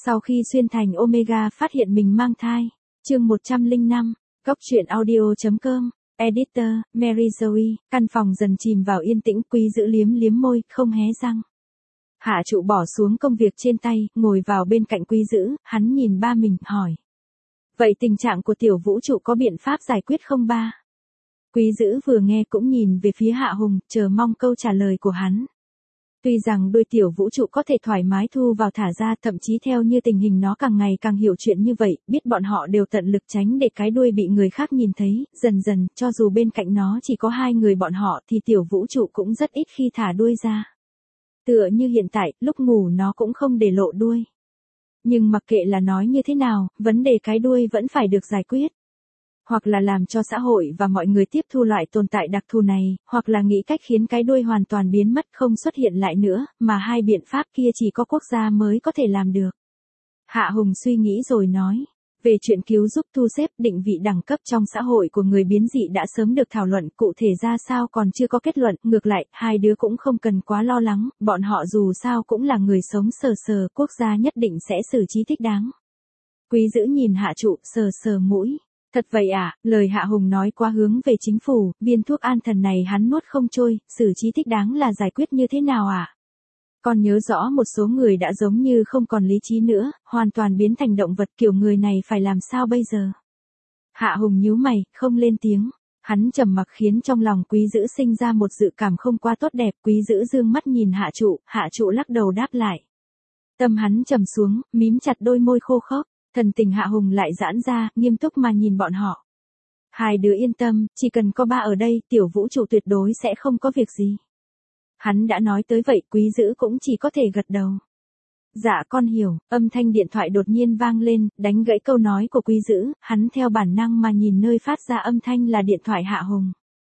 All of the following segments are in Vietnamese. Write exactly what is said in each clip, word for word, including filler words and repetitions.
Sau khi xuyên thành Omega phát hiện mình mang thai. Chương một trăm lẻ năm, Góc truyện audio chấm com, Editor, Mary Zoe, căn phòng dần chìm vào yên tĩnh, Quý Dữ liếm liếm môi, không hé răng. Hạ Trụ bỏ xuống công việc trên tay, ngồi vào bên cạnh Quý Dữ, hắn nhìn ba mình, hỏi. Vậy tình trạng của tiểu vũ trụ có biện pháp giải quyết không ba? Quý Dữ vừa nghe cũng nhìn về phía Hạ Hùng, chờ mong câu trả lời của hắn. Tuy rằng đôi tiểu vũ trụ có thể thoải mái thu vào thả ra, thậm chí theo như tình hình nó càng ngày càng hiểu chuyện như vậy, biết bọn họ đều tận lực tránh để cái đuôi bị người khác nhìn thấy, dần dần, cho dù bên cạnh nó chỉ có hai người bọn họ thì tiểu vũ trụ cũng rất ít khi thả đuôi ra. Tựa như hiện tại, lúc ngủ nó cũng không để lộ đuôi. Nhưng mặc kệ là nói như thế nào, vấn đề cái đuôi vẫn phải được giải quyết. Hoặc là làm cho xã hội và mọi người tiếp thu loại tồn tại đặc thù này, hoặc là nghĩ cách khiến cái đuôi hoàn toàn biến mất không xuất hiện lại nữa, mà hai biện pháp kia chỉ có quốc gia mới có thể làm được. Hạ Hùng suy nghĩ rồi nói, về chuyện cứu giúp thu xếp định vị đẳng cấp trong xã hội của người biến dị đã sớm được thảo luận, cụ thể ra sao còn chưa có kết luận, ngược lại, hai đứa cũng không cần quá lo lắng, bọn họ dù sao cũng là người sống sờ sờ, quốc gia nhất định sẽ xử trí thích đáng. Quý Dữ nhìn Hạ Trụ, sờ sờ mũi. Thật vậy à, lời Hạ Hùng nói quá hướng về chính phủ, viên thuốc an thần này hắn nuốt không trôi, xử trí thích đáng là giải quyết như thế nào à? Con nhớ rõ một số người đã giống như không còn lý trí nữa, hoàn toàn biến thành động vật, kiểu người này phải làm sao bây giờ? Hạ Hùng nhíu mày, không lên tiếng. Hắn trầm mặc khiến trong lòng Quý Dữ sinh ra một dự cảm không quá tốt đẹp. Quý Dữ dương mắt nhìn Hạ Trụ, Hạ Trụ lắc đầu đáp lại. Tâm hắn trầm xuống, mím chặt đôi môi khô khốc. Thần tình Hạ Hùng lại giãn ra, nghiêm túc mà nhìn bọn họ. Hai đứa yên tâm, chỉ cần có ba ở đây, tiểu vũ trụ tuyệt đối sẽ không có việc gì. Hắn đã nói tới vậy, Quý Dữ cũng chỉ có thể gật đầu. Dạ con hiểu, âm thanh điện thoại đột nhiên vang lên, đánh gãy câu nói của Quý Dữ, hắn theo bản năng mà nhìn nơi phát ra âm thanh là điện thoại Hạ Hùng.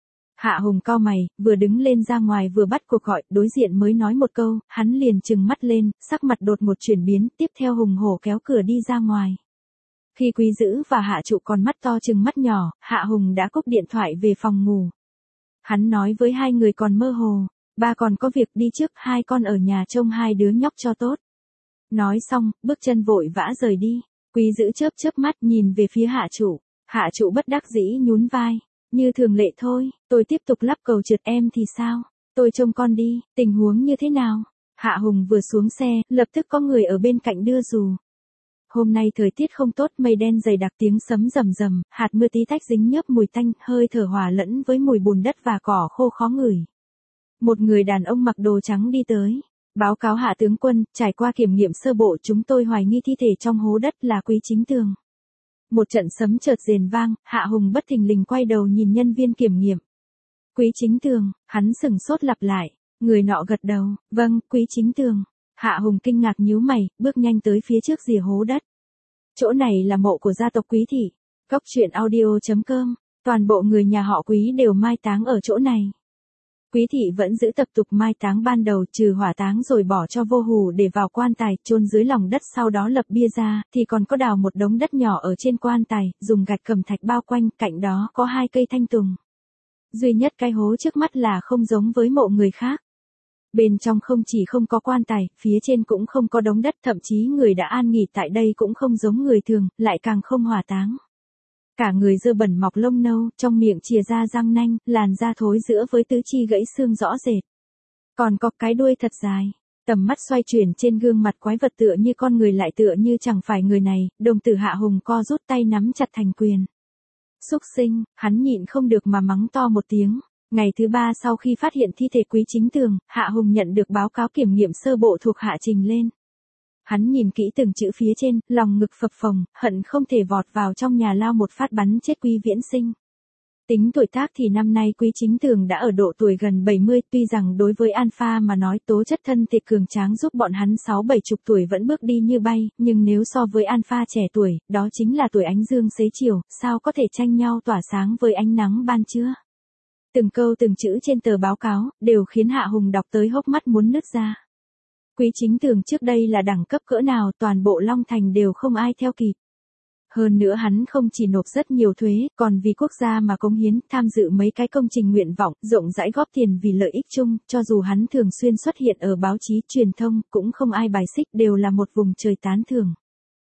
Hạ Hùng cau mày, vừa đứng lên ra ngoài vừa bắt cuộc gọi, đối diện mới nói một câu, hắn liền trừng mắt lên, sắc mặt đột ngột chuyển biến, tiếp theo hùng hổ kéo cửa đi ra ngoài. Khi Quý Dữ và Hạ Trụ còn mắt to trừng mắt nhỏ, Hạ Hùng đã cúp điện thoại về phòng ngủ. Hắn nói với hai người còn mơ hồ, ba còn có việc đi trước, hai con ở nhà trông hai đứa nhóc cho tốt. Nói xong, bước chân vội vã rời đi. Quý Dữ chớp chớp mắt nhìn về phía Hạ Trụ. Hạ Trụ bất đắc dĩ nhún vai. Như thường lệ thôi, tôi tiếp tục lắp cầu trượt, em thì sao? Tôi trông con đi, tình huống như thế nào? Hạ Hùng vừa xuống xe, lập tức có người ở bên cạnh đưa dù. Hôm nay thời tiết không tốt, mây đen dày đặc, tiếng sấm rầm rầm, hạt mưa tí tách dính nhớp mùi tanh, hơi thở hòa lẫn với mùi bùn đất và cỏ khô khó ngửi. Một người đàn ông mặc đồ trắng đi tới. Báo cáo Hạ tướng quân, trải qua kiểm nghiệm sơ bộ chúng tôi hoài nghi thi thể trong hố đất là Quý Chính Tường. Một trận sấm chợt rền vang, Hạ Hùng bất thình lình quay đầu nhìn nhân viên kiểm nghiệm. Quý Chính Tường, hắn sừng sốt lặp lại, người nọ gật đầu, vâng, Quý Chính Tường. Hạ Hùng kinh ngạc nhíu mày, bước nhanh tới phía trước rìa hố đất. Chỗ này là mộ của gia tộc Quý thị. Góc truyện audio chấm com, toàn bộ người nhà họ Quý đều mai táng ở chỗ này. Quý thị vẫn giữ tập tục mai táng ban đầu, trừ hỏa táng rồi bỏ cho vô hù để vào quan tài, chôn dưới lòng đất, sau đó lập bia ra, thì còn có đào một đống đất nhỏ ở trên quan tài, dùng gạch cẩm thạch bao quanh, cạnh đó có hai cây thanh tùng. Duy nhất cái hố trước mắt là không giống với mộ người khác. Bên trong không chỉ không có quan tài, phía trên cũng không có đống đất, thậm chí người đã an nghỉ tại đây cũng không giống người thường, lại càng không hỏa táng. Cả người dơ bẩn mọc lông nâu, trong miệng chìa ra răng nanh, làn da thối rữa với tứ chi gãy xương rõ rệt. Còn có cái đuôi thật dài. Tầm mắt xoay chuyển trên gương mặt quái vật tựa như con người lại tựa như chẳng phải người này, đồng tử Hạ Hùng co rút tay nắm chặt thành quyền. Xúc sinh, hắn nhịn không được mà mắng to một tiếng. Ngày thứ ba sau khi phát hiện thi thể Quý Chính Tường, Hạ Hùng nhận được báo cáo kiểm nghiệm sơ bộ thuộc hạ trình lên. Hắn nhìn kỹ từng chữ phía trên, lòng ngực phập phồng, hận không thể vọt vào trong nhà lao một phát bắn chết Quý Viễn Sinh. Tính tuổi tác thì năm nay Quý Chính Tường đã ở độ tuổi gần bảy mươi, tuy rằng đối với Alpha mà nói tố chất thân thể cường tráng giúp bọn hắn sáu bảy chục tuổi vẫn bước đi như bay, nhưng nếu so với Alpha trẻ tuổi, đó chính là tuổi ánh dương xế chiều, sao có thể tranh nhau tỏa sáng với ánh nắng ban trưa. Từng câu từng chữ trên tờ báo cáo, đều khiến Hạ Hùng đọc tới hốc mắt muốn nứt ra. Quý Chính Tường trước đây là đẳng cấp cỡ nào, toàn bộ Long Thành đều không ai theo kịp. Hơn nữa hắn không chỉ nộp rất nhiều thuế, còn vì quốc gia mà cống hiến, tham dự mấy cái công trình nguyện vọng, rộng rãi góp tiền vì lợi ích chung, cho dù hắn thường xuyên xuất hiện ở báo chí, truyền thông, cũng không ai bài xích, đều là một vùng trời tán thưởng.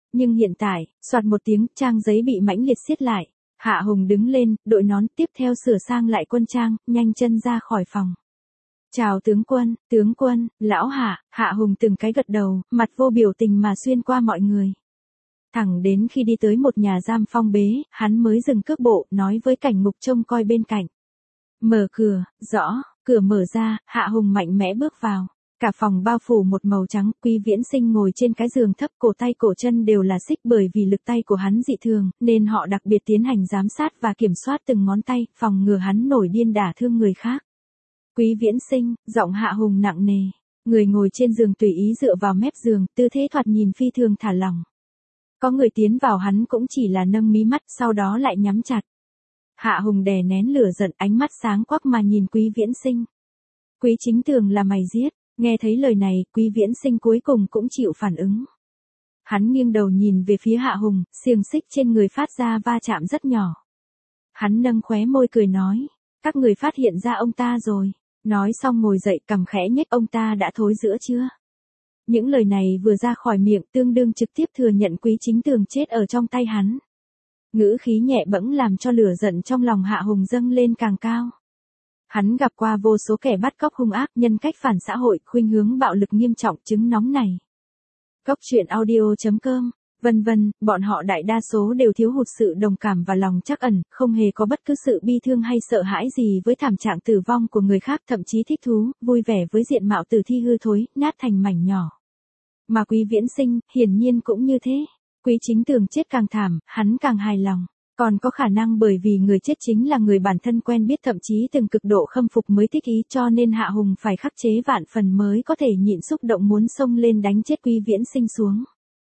Nhưng hiện tại, soạt một tiếng, trang giấy bị mãnh liệt siết lại. Hạ Hùng đứng lên, đội nón, tiếp theo sửa sang lại quân trang, nhanh chân ra khỏi phòng. Chào tướng quân, tướng quân, lão Hạ, Hạ Hùng từng cái gật đầu, mặt vô biểu tình mà xuyên qua mọi người. Thẳng đến khi đi tới một nhà giam phong bế, hắn mới dừng cước bộ, nói với cảnh ngục trông coi bên cạnh. Mở cửa, rõ, cửa mở ra, Hạ Hùng mạnh mẽ bước vào. Cả phòng bao phủ một màu trắng, Quý Viễn Sinh ngồi trên cái giường thấp, cổ tay cổ chân đều là xích, bởi vì lực tay của hắn dị thường, nên họ đặc biệt tiến hành giám sát và kiểm soát từng ngón tay, phòng ngừa hắn nổi điên đả thương người khác. Quý Viễn Sinh, giọng Hạ Hùng nặng nề. Người ngồi trên giường tùy ý dựa vào mép giường, tư thế thoạt nhìn phi thường thả lỏng. Có người tiến vào hắn cũng chỉ là nâng mí mắt, sau đó lại nhắm chặt. Hạ Hùng đè nén lửa giận, ánh mắt sáng quắc mà nhìn Quý Viễn Sinh. Quý Chính Tường là mày giết. Nghe thấy lời này, Quý Viễn Sinh cuối cùng cũng chịu phản ứng. Hắn nghiêng đầu nhìn về phía Hạ Hùng, xiềng xích trên người phát ra va chạm rất nhỏ. Hắn nâng khóe môi cười nói, các người phát hiện ra ông ta rồi. Nói xong ngồi dậy, cằm khẽ nhếch, ông ta đã thối rữa chưa? Những lời này vừa ra khỏi miệng, tương đương trực tiếp thừa nhận Quý Chính Tường chết ở trong tay hắn. Ngữ khí nhẹ bẫng làm cho lửa giận trong lòng Hạ Hùng dâng lên càng cao. Hắn gặp qua vô số kẻ bắt cóc hung ác, nhân cách phản xã hội, khuynh hướng bạo lực nghiêm trọng, chứng nóng này. Cóc truyện audio chấm com, vân vân, bọn họ đại đa số đều thiếu hụt sự đồng cảm và lòng trắc ẩn, không hề có bất cứ sự bi thương hay sợ hãi gì với thảm trạng tử vong của người khác, thậm chí thích thú, vui vẻ với diện mạo tử thi hư thối, nát thành mảnh nhỏ. Mà Quý Viễn Sinh, hiển nhiên cũng như thế. Quý Chính Tường chết càng thảm, hắn càng hài lòng. Còn có khả năng bởi vì người chết chính là người bản thân quen biết, thậm chí từng cực độ khâm phục mới thích ý, cho nên Hạ Hùng phải khắc chế vạn phần mới có thể nhịn xúc động muốn xông lên đánh chết Quý Viễn Sinh xuống.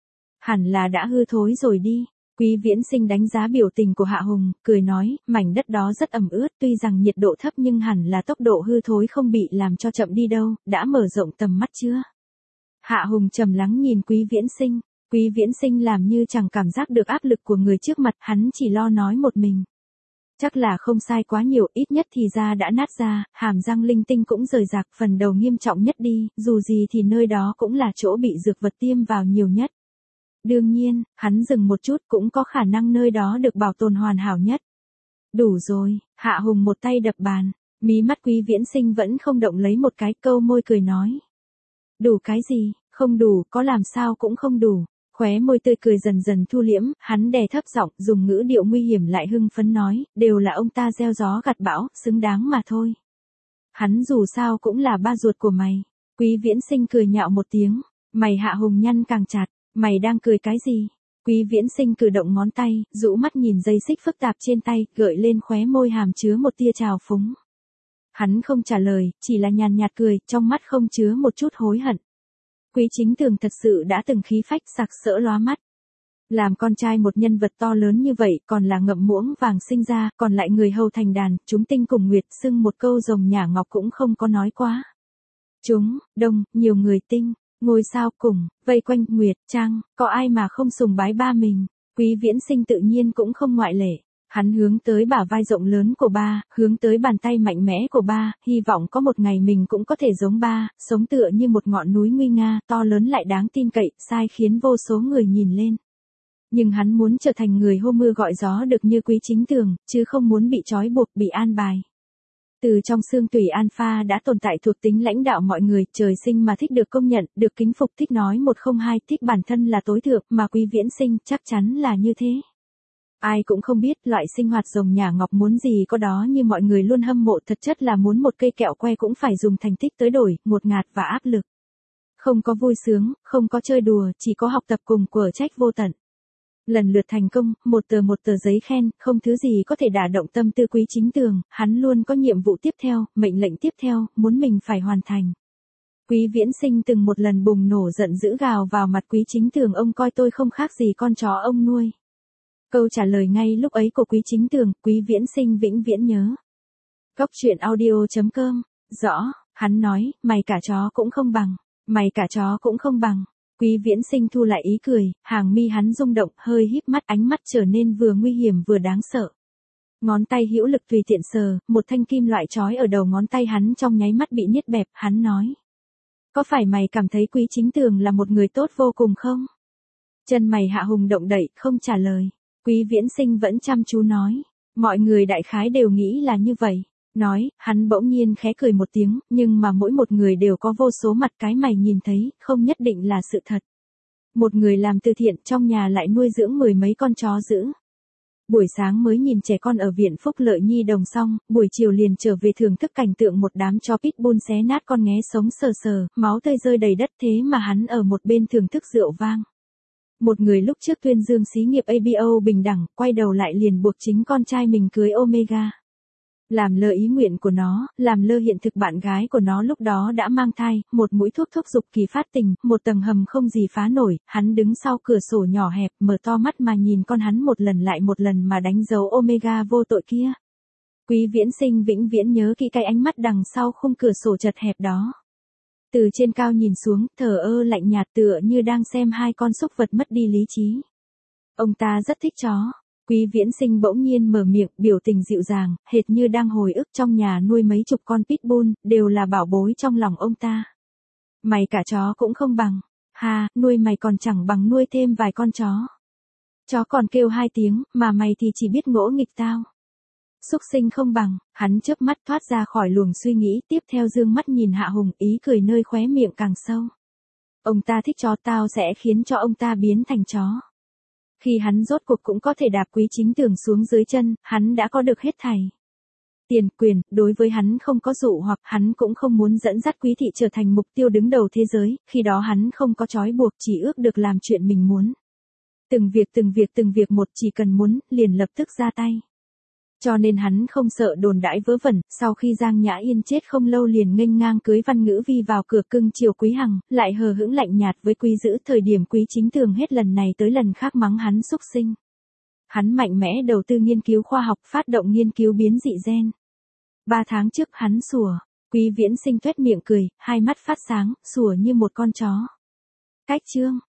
Hẳn là đã hư thối rồi đi. Quý Viễn Sinh đánh giá biểu tình của Hạ Hùng, cười nói, mảnh đất đó rất ẩm ướt, tuy rằng nhiệt độ thấp nhưng hẳn là tốc độ hư thối không bị làm cho chậm đi đâu, đã mở rộng tầm mắt chưa? Hạ Hùng trầm lắng nhìn Quý Viễn Sinh. Quý Viễn Sinh làm như chẳng cảm giác được áp lực của người trước mặt, hắn chỉ lo nói một mình. Chắc là không sai quá nhiều, ít nhất thì da đã nát ra, hàm răng linh tinh cũng rời rạc, phần đầu nghiêm trọng nhất đi, dù gì thì nơi đó cũng là chỗ bị dược vật tiêm vào nhiều nhất. Đương nhiên, hắn dừng một chút, cũng có khả năng nơi đó được bảo tồn hoàn hảo nhất. Đủ rồi, Hạ Hùng một tay đập bàn, mí mắt Quý Viễn Sinh vẫn không động lấy một cái, câu môi cười nói. Đủ cái gì, không đủ, có làm sao cũng không đủ. Khóe môi tươi cười dần dần thu liễm, hắn đè thấp giọng, dùng ngữ điệu nguy hiểm lại hưng phấn nói, đều là ông ta gieo gió gặt bão, xứng đáng mà thôi. Hắn dù sao cũng là ba ruột của mày. Quý Viễn Sinh cười nhạo một tiếng, mày. Hạ Hùng nhăn càng chặt, mày đang cười cái gì? Quý Viễn Sinh cử động ngón tay, rũ mắt nhìn dây xích phức tạp trên tay, gợi lên khóe môi hàm chứa một tia trào phúng. Hắn không trả lời, chỉ là nhàn nhạt cười, trong mắt không chứa một chút hối hận. Quý Chính Tường thật sự đã từng khí phách sặc sỡ lóa mắt. Làm con trai một nhân vật to lớn như vậy, còn là ngậm muỗng vàng sinh ra, còn lại người hầu thành đàn, chúng tinh cùng nguyệt, xưng một câu rồng nhả ngọc cũng không có nói quá. Chúng, đông, nhiều người tinh, ngôi sao cùng, vây quanh nguyệt, trăng, có ai mà không sùng bái ba mình. Quý Viễn Sinh tự nhiên cũng không ngoại lệ. Hắn hướng tới bả vai rộng lớn của ba, hướng tới bàn tay mạnh mẽ của ba, hy vọng có một ngày mình cũng có thể giống ba, sống tựa như một ngọn núi nguy nga, to lớn lại đáng tin cậy, sai khiến vô số người nhìn lên. Nhưng hắn muốn trở thành người hô mưa gọi gió được như Quý Chính Tường, chứ không muốn bị trói buộc, bị an bài. Từ trong xương tủy alpha đã tồn tại thuộc tính lãnh đạo mọi người, trời sinh mà thích được công nhận, được kính phục, thích nói một không hai, thích bản thân là tối thượng, mà Quý Viễn Sinh chắc chắn là như thế. Ai cũng không biết loại sinh hoạt rồng nhả ngọc muốn gì có đó như mọi người luôn hâm mộ, thật chất là muốn một cây kẹo que cũng phải dùng thành tích tới đổi, ngột ngạt và áp lực. Không có vui sướng, không có chơi đùa, chỉ có học tập cùng quở trách vô tận. Lần lượt thành công, một tờ một tờ giấy khen, không thứ gì có thể đả động tâm tư Quý Chính Tường, hắn luôn có nhiệm vụ tiếp theo, mệnh lệnh tiếp theo, muốn mình phải hoàn thành. Quý Viễn Sinh từng một lần bùng nổ giận dữ gào vào mặt Quý Chính Tường, ông coi tôi không khác gì con chó ông nuôi. Câu trả lời ngay lúc ấy của Quý Chính Tường, Quý Viễn Sinh vĩnh viễn nhớ. Cóc truyện audio chấm com, rõ, hắn nói, mày cả chó cũng không bằng, mày cả chó cũng không bằng. Quý Viễn Sinh thu lại ý cười, hàng mi hắn rung động, hơi híp mắt, ánh mắt trở nên vừa nguy hiểm vừa đáng sợ. Ngón tay hữu lực tùy tiện sờ, một thanh kim loại trói ở đầu ngón tay hắn trong nháy mắt bị niết bẹp, hắn nói. Có phải mày cảm thấy Quý Chính Tường là một người tốt vô cùng không? Chân mày Hạ Hùng động đậy, không trả lời. Quý Viễn Sinh vẫn chăm chú nói. Mọi người đại khái đều nghĩ là như vậy. Nói, hắn bỗng nhiên khẽ cười một tiếng, nhưng mà mỗi một người đều có vô số mặt cái mày nhìn thấy, không nhất định là sự thật. Một người làm từ thiện trong nhà lại nuôi dưỡng mười mấy con chó dữ. Buổi sáng mới nhìn trẻ con ở viện Phúc Lợi Nhi đồng xong, buổi chiều liền trở về thưởng thức cảnh tượng một đám chó pitbull xé nát con nghé sống sờ sờ, máu tươi rơi đầy đất, thế mà hắn ở một bên thưởng thức rượu vang. Một người lúc trước tuyên dương xí nghiệp a bê o bình đẳng, quay đầu lại liền buộc chính con trai mình cưới Omega. Làm lơ ý nguyện của nó, làm lơ hiện thực bạn gái của nó lúc đó đã mang thai, một mũi thuốc thúc giục kỳ phát tình, một tầng hầm không gì phá nổi, hắn đứng sau cửa sổ nhỏ hẹp, mở to mắt mà nhìn con hắn một lần lại một lần mà đánh dấu Omega vô tội kia. Quý Viễn Sinh vĩnh viễn nhớ kỹ cái ánh mắt đằng sau khung cửa sổ chật hẹp đó. Từ trên cao nhìn xuống, thờ ơ lạnh nhạt tựa như đang xem hai con súc vật mất đi lý trí. Ông ta rất thích chó. Quý Viễn Sinh bỗng nhiên mở miệng, biểu tình dịu dàng, hệt như đang hồi ức trong nhà nuôi mấy chục con pitbull, đều là bảo bối trong lòng ông ta. Mày cả chó cũng không bằng. Ha, nuôi mày còn chẳng bằng nuôi thêm vài con chó. Chó còn kêu hai tiếng, mà mày thì chỉ biết ngỗ nghịch tao. Xúc sinh không bằng, hắn chớp mắt thoát ra khỏi luồng suy nghĩ, tiếp theo dương mắt nhìn Hạ Hùng, ý cười nơi khóe miệng càng sâu. Ông ta thích chó, tao sẽ khiến cho ông ta biến thành chó. Khi hắn rốt cuộc cũng có thể đạp Quý Chính Tường xuống dưới chân, hắn đã có được hết thảy. Tiền, quyền, đối với hắn không có dụ hoặc hắn cũng không muốn dẫn dắt Quý thị trở thành mục tiêu đứng đầu thế giới, khi đó hắn không có trói buộc, chỉ ước được làm chuyện mình muốn. Từng việc từng việc từng việc một, chỉ cần muốn, liền lập tức ra tay. Cho nên hắn không sợ đồn đãi vớ vẩn, sau khi Giang Nhã Yên chết không lâu liền nghênh ngang cưới Văn Ngữ Vi vào cửa cưng chiều Quý Hằng, lại hờ hững lạnh nhạt với Quý Dữ, thời điểm Quý Chính Tường hết lần này tới lần khác mắng hắn xúc sinh. Hắn mạnh mẽ đầu tư nghiên cứu khoa học, phát động nghiên cứu biến dị gen. Ba tháng trước hắn sủa, Quý Viễn Sinh tuét miệng cười, hai mắt phát sáng, sủa như một con chó. Cách chương